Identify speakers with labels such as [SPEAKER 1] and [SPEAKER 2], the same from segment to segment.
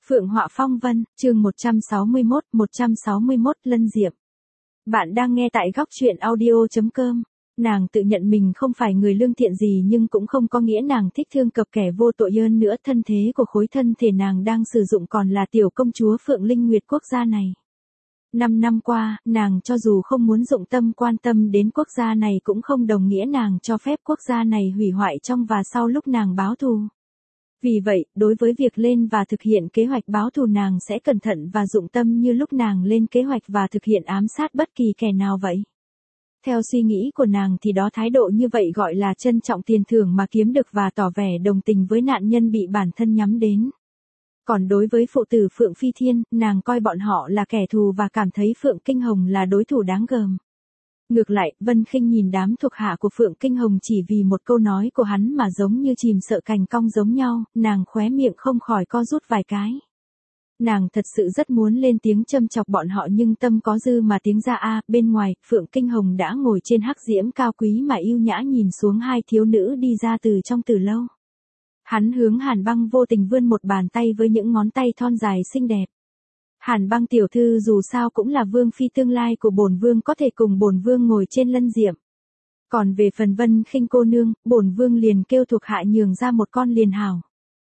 [SPEAKER 1] Phượng Họa Phong Vân, chương 161 Lân Diệm. Bạn đang nghe tại góc truyện audio.com. Nàng tự nhận mình không phải người lương thiện gì nhưng cũng không có nghĩa nàng thích thương cập kẻ vô tội hơn nữa. Thân thế của khối thân thể nàng đang sử dụng còn là tiểu công chúa Phượng Linh Nguyệt quốc gia này. 5 năm qua, nàng cho dù không muốn dụng tâm quan tâm đến quốc gia này cũng không đồng nghĩa nàng cho phép quốc gia này hủy hoại trong và sau lúc nàng báo thù. Vì vậy, đối với việc lên và thực hiện kế hoạch báo thù nàng sẽ cẩn thận và dụng tâm như lúc nàng lên kế hoạch và thực hiện ám sát bất kỳ kẻ nào vậy. Theo suy nghĩ của nàng thì đó thái độ như vậy gọi là trân trọng tiền thưởng mà kiếm được và tỏ vẻ đồng tình với nạn nhân bị bản thân nhắm đến. Còn đối với phụ tử Phượng Phi Thiên, nàng coi bọn họ là kẻ thù và cảm thấy Phượng Kinh Hồng là đối thủ đáng gờm. Ngược lại, Vân Khinh nhìn đám thuộc hạ của Phượng Kinh Hồng chỉ vì một câu nói của hắn mà giống như chìm sợ cành cong giống nhau, nàng khóe miệng không khỏi co rút vài cái. Nàng thật sự rất muốn lên tiếng châm chọc bọn họ nhưng tâm có dư mà tiếng ra bên ngoài, Phượng Kinh Hồng đã ngồi trên hắc diễm cao quý mà yêu nhã nhìn xuống hai thiếu nữ đi ra từ trong từ lâu. Hắn hướng Hàn Băng vô tình vươn một bàn tay với những ngón tay thon dài xinh đẹp. Hàn Băng tiểu thư dù sao cũng là vương phi tương lai của bổn vương, có thể cùng bổn vương ngồi trên lân diệm. Còn về phần Vân Khinh cô nương, bổn vương liền kêu thuộc hạ nhường ra một con liền hảo.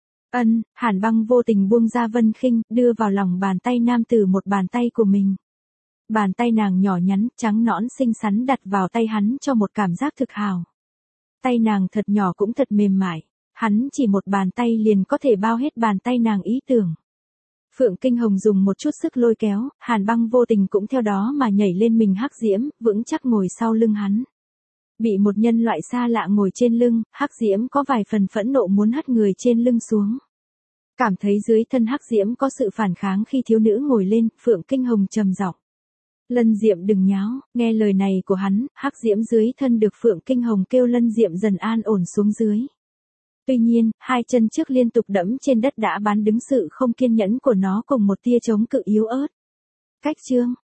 [SPEAKER 1] Hàn Băng vô tình buông ra Vân Khinh, đưa vào lòng bàn tay nam tử một bàn tay của mình. Bàn tay nàng nhỏ nhắn, trắng nõn xinh xắn đặt vào tay hắn cho một cảm giác thực hảo. Tay nàng thật nhỏ cũng thật mềm mại, hắn chỉ một bàn tay liền có thể bao hết bàn tay nàng ý tưởng. Phượng Kinh Hồng dùng một chút sức lôi kéo, Hàn Băng vô tình cũng theo đó mà nhảy lên mình hắc diễm, vững chắc ngồi sau lưng hắn. Bị một nhân loại xa lạ ngồi trên lưng, hắc diễm có vài phần phẫn nộ muốn hất người trên lưng xuống. Cảm thấy dưới thân hắc diễm có sự phản kháng khi thiếu nữ ngồi lên, Phượng Kinh Hồng trầm giọng: Lân Diệm đừng nháo. Nghe lời này của hắn, hắc diễm dưới thân được Phượng Kinh Hồng kêu Lân Diệm dần an ổn xuống dưới. Tuy nhiên, hai chân trước liên tục đẫm trên đất đã bán đứng sự không kiên nhẫn của nó cùng một tia chống cự yếu ớt. Cách chương